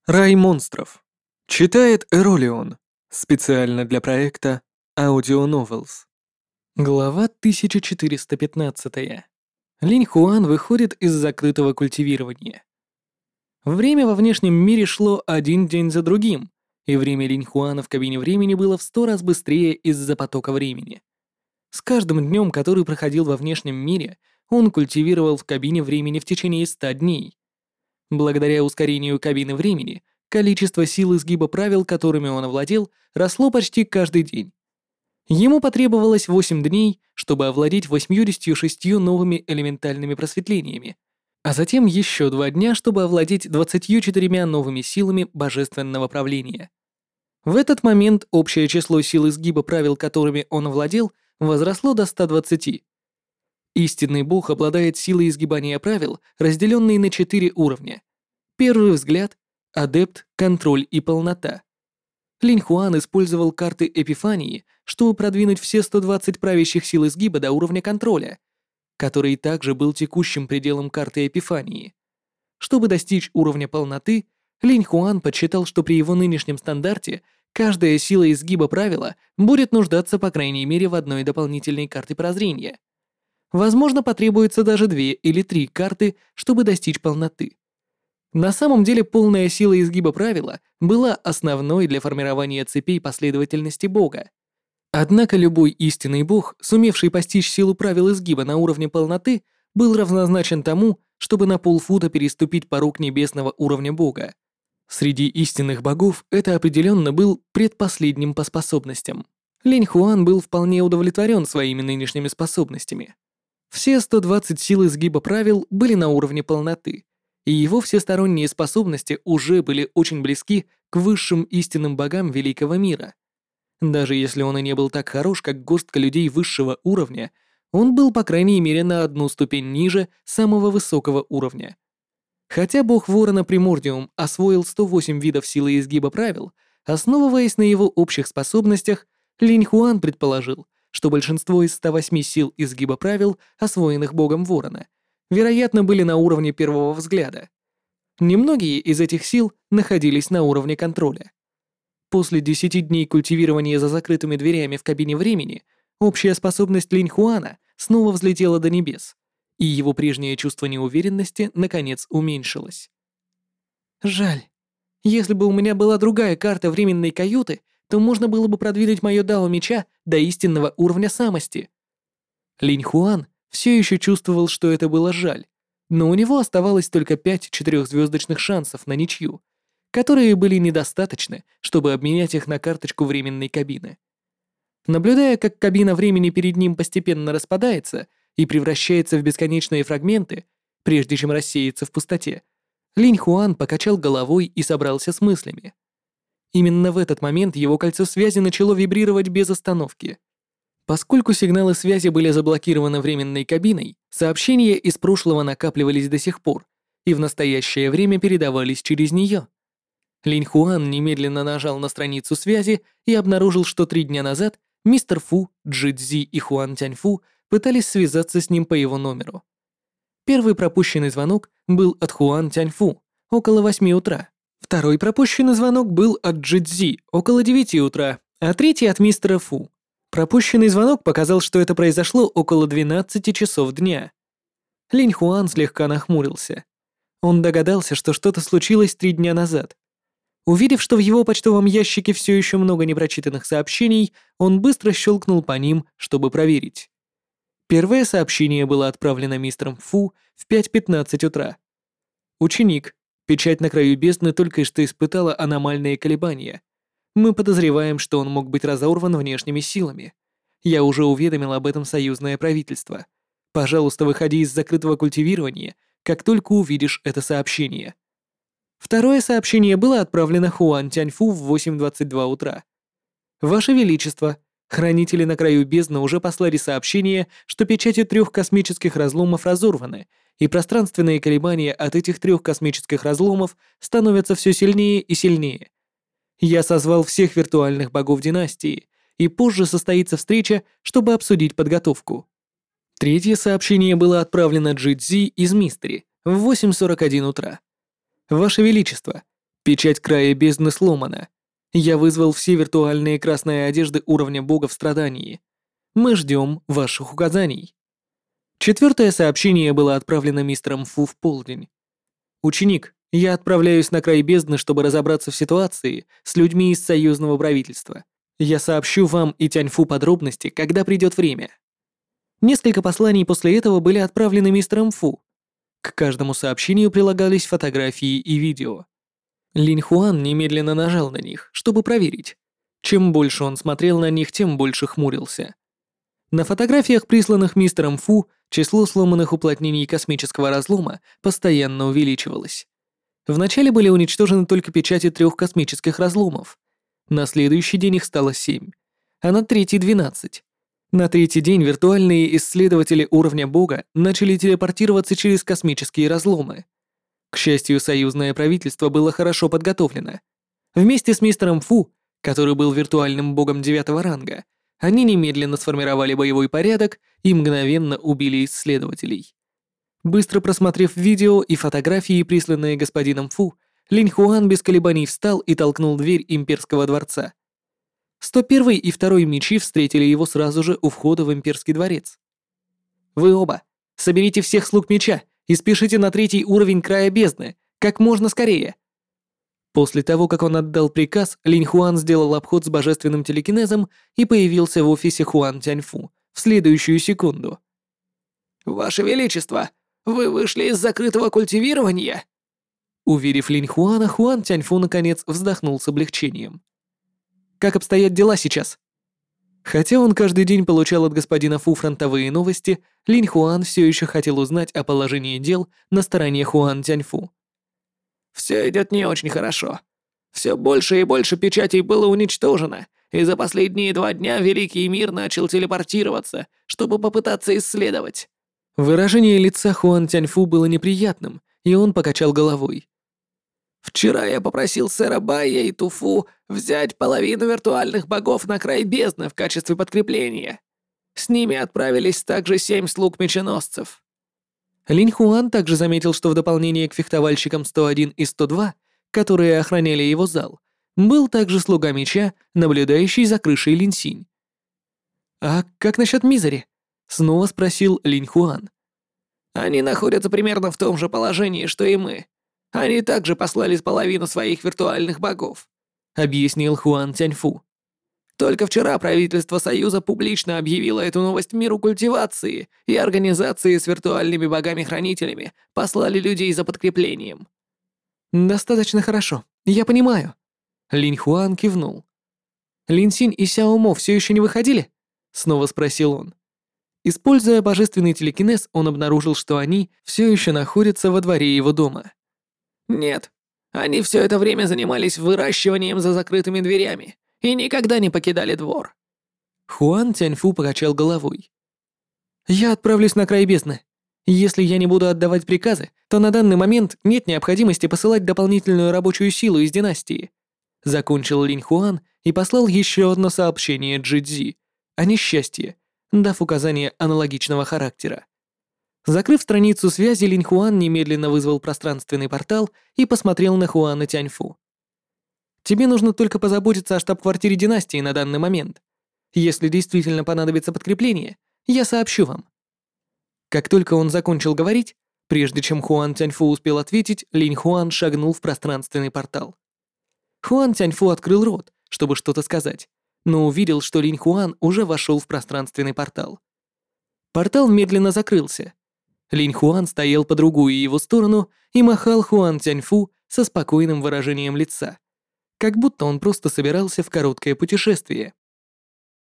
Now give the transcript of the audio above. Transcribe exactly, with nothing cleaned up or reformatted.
Рай монстров. Читает Эролион. Специально для проекта Audio Novels. Глава тысяча четыреста пятнадцать. Линь Хуан выходит из закрытого культивирования. Время во внешнем мире шло один день за другим, и время Линь Хуана в кабине времени было в сто раз быстрее из-за потока времени. С каждым днем, который проходил во внешнем мире, он культивировал в кабине времени в течение ста дней. Благодаря ускорению кабины времени, количество сил изгиба правил, которыми он овладел, росло почти каждый день. Ему потребовалось восемь дней, чтобы овладеть восемьюдесятью шестью новыми элементальными просветлениями, а затем еще два дня, чтобы овладеть двадцатью четырьмя новыми силами божественного правления. В этот момент общее число сил изгиба правил, которыми он овладел, возросло до ста двадцати. Истинный бог обладает силой изгибания правил, разделенной на четыре уровня. Первый взгляд, адепт, контроль и полнота. Линь Хуан использовал карты Эпифании, чтобы продвинуть все сто двадцать правящих сил изгиба до уровня контроля, который также был текущим пределом карты Эпифании. Чтобы достичь уровня полноты, Линь Хуан подсчитал, что при его нынешнем стандарте каждая сила изгиба правила будет нуждаться по крайней мере в одной дополнительной карте прозрения. Возможно, потребуется даже две или три карты, чтобы достичь полноты. На самом деле полная сила изгиба правила была основной для формирования цепей последовательности Бога. Однако любой истинный Бог, сумевший постичь силу правил изгиба на уровне полноты, был равнозначен тому, чтобы на полфута переступить порог небесного уровня Бога. Среди истинных богов это определенно был предпоследним по способностям. Линь Хуан был вполне удовлетворен своими нынешними способностями. Все сто двадцать сил изгиба правил были на уровне полноты, и его всесторонние способности уже были очень близки к высшим истинным богам великого мира. Даже если он и не был так хорош, как горстка людей высшего уровня, он был по крайней мере на одну ступень ниже самого высокого уровня. Хотя бог Ворона Примордиум освоил сто восемь видов силы изгиба правил, основываясь на его общих способностях, Линь Хуан предположил, что большинство из ста восьми сил изгиба правил, освоенных богом Ворона, вероятно, были на уровне первого взгляда. Немногие из этих сил находились на уровне контроля. После десяти дней культивирования за закрытыми дверями в кабине времени, общая способность Линь Хуана снова взлетела до небес, и его прежнее чувство неуверенности наконец уменьшилось. Жаль. Если бы у меня была другая карта временной каюты, то можно было бы продвинуть моё дао меча до истинного уровня самости. Линь Хуан все еще чувствовал, что это было жаль, но у него оставалось только пять четырехзвездочных шансов на ничью, которые были недостаточны, чтобы обменять их на карточку временной кабины. Наблюдая, как кабина времени перед ним постепенно распадается и превращается в бесконечные фрагменты, прежде чем рассеяться в пустоте, Линь Хуан покачал головой и собрался с мыслями. Именно в этот момент его кольцо связи начало вибрировать без остановки. Поскольку сигналы связи были заблокированы временной кабиной, сообщения из прошлого накапливались до сих пор и в настоящее время передавались через нее. Линь Хуан немедленно нажал на страницу связи и обнаружил, что три дня назад мистер Фу, Джи Цзи и Хуан Тяньфу пытались связаться с ним по его номеру. Первый пропущенный звонок был от Хуан Тяньфу около восьми утра. Второй пропущенный звонок был от Джи Цзи около девяти утра, а третий от мистера Фу. Пропущенный звонок показал, что это произошло около двенадцати часов дня. Линь Хуан слегка нахмурился. Он догадался, что что-то случилось три дня назад. Увидев, что в его почтовом ящике все еще много непрочитанных сообщений, он быстро щелкнул по ним, чтобы проверить. Первое сообщение было отправлено мистером Фу в пять пятнадцать утра. «Ученик, печать на краю бездны только что испытала аномальные колебания. Мы подозреваем, что он мог быть разорван внешними силами. Я уже уведомил об этом союзное правительство. Пожалуйста, выходи из закрытого культивирования, как только увидишь это сообщение». Второе сообщение было отправлено Хуан Тяньфу в восемь двадцать два утра. «Ваше Величество, хранители на краю бездны уже послали сообщение, что печати трех космических разломов разорваны, и пространственные колебания от этих трех космических разломов становятся все сильнее и сильнее. Я созвал всех виртуальных богов династии, и позже состоится встреча, чтобы обсудить подготовку». Третье сообщение было отправлено Джи Цзи из Мистери в восемь сорок один утра. «Ваше Величество, Печать края бездны сломана. Я вызвал все виртуальные красные одежды уровня бога в страдании. Мы ждем ваших указаний. Четвертое сообщение было отправлено мистером Фу в полдень. «Ученик, я отправляюсь на край бездны, чтобы разобраться в ситуации с людьми из союзного правительства. Я сообщу вам и Тяньфу подробности, когда придет время». Несколько посланий после этого были отправлены мистером Фу. К каждому сообщению прилагались фотографии и видео. Линь Хуан немедленно нажал на них, чтобы проверить. Чем больше он смотрел на них, тем больше хмурился. На фотографиях, присланных мистером Фу, число сломанных уплотнений космического разлома постоянно увеличивалось. Вначале были уничтожены только печати трех космических разломов. На следующий день их стало семь, а на третий — двенадцать. На третий день виртуальные исследователи уровня бога начали телепортироваться через космические разломы. К счастью, союзное правительство было хорошо подготовлено. Вместе с мистером Фу, который был виртуальным богом девятого ранга, они немедленно сформировали боевой порядок и мгновенно убили исследователей. Быстро просмотрев видео и фотографии, присланные господином Фу, Линь Хуан без колебаний встал и толкнул дверь имперского дворца. сто первый и второй мечи встретили его сразу же у входа в имперский дворец. «Вы оба, соберите всех слуг меча и спешите на третий уровень края бездны, как можно скорее». После того, как он отдал приказ, Линь Хуан сделал обход с божественным телекинезом и появился в офисе Хуан Тяньфу в следующую секунду. «Ваше Величество, вы вышли из закрытого культивирования?» Уверив Линь Хуана, Хуан Тяньфу наконец вздохнул с облегчением. «Как обстоят дела сейчас?» Хотя он каждый день получал от господина Фу фронтовые новости, Линь Хуан все еще хотел узнать о положении дел на стороне Хуан Тяньфу. «Все идет не очень хорошо. Все больше и больше печатей было уничтожено, и за последние два дня Великий Мир начал телепортироваться, чтобы попытаться исследовать». Выражение лица Хуан Тяньфу было неприятным, и он покачал головой. «Вчера я попросил сэра Бая и Туфу взять половину виртуальных богов на край бездны в качестве подкрепления. С ними отправились также семь слуг-меченосцев». Линь Хуан также заметил, что в дополнение к фехтовальщикам сто один и сто два, которые охраняли его зал, был также слуга меча, наблюдающий за крышей Линь Синь. «А как насчет Мизери?» — снова спросил Линь Хуан. «Они находятся примерно в том же положении, что и мы. Они также послали половину своих виртуальных богов», — объяснил Хуан Тяньфу. «Только вчера правительство Союза публично объявило эту новость миру культивации, и организации с виртуальными богами-хранителями послали людей за подкреплением». «Достаточно хорошо, я понимаю». Линь Хуан кивнул. «Лин Синь и Сяо Мо все еще не выходили?» — снова спросил он. Используя божественный телекинез, он обнаружил, что они все еще находятся во дворе его дома. «Нет, они все это время занимались выращиванием за закрытыми дверями и никогда не покидали двор». Хуан Тяньфу покачал головой. «Я отправлюсь на край бездны. Если я не буду отдавать приказы, то на данный момент нет необходимости посылать дополнительную рабочую силу из династии». Закончил Линь Хуан и послал еще одно сообщение Джи-Цзи о несчастье, дав указание аналогичного характера. Закрыв страницу связи, Линь Хуан немедленно вызвал пространственный портал и посмотрел на Хуана Тяньфу. «Тебе нужно только позаботиться о штаб-квартире династии на данный момент. Если действительно понадобится подкрепление, я сообщу вам». Как только он закончил говорить, прежде чем Хуан Тяньфу успел ответить, Линь Хуан шагнул в пространственный портал. Хуан Тяньфу открыл рот, чтобы что-то сказать, но увидел, что Линь Хуан уже вошел в пространственный портал. Портал медленно закрылся. Линь Хуан стоял по другую его сторону и махал Хуан Тяньфу со спокойным выражением лица, как будто он просто собирался в короткое путешествие.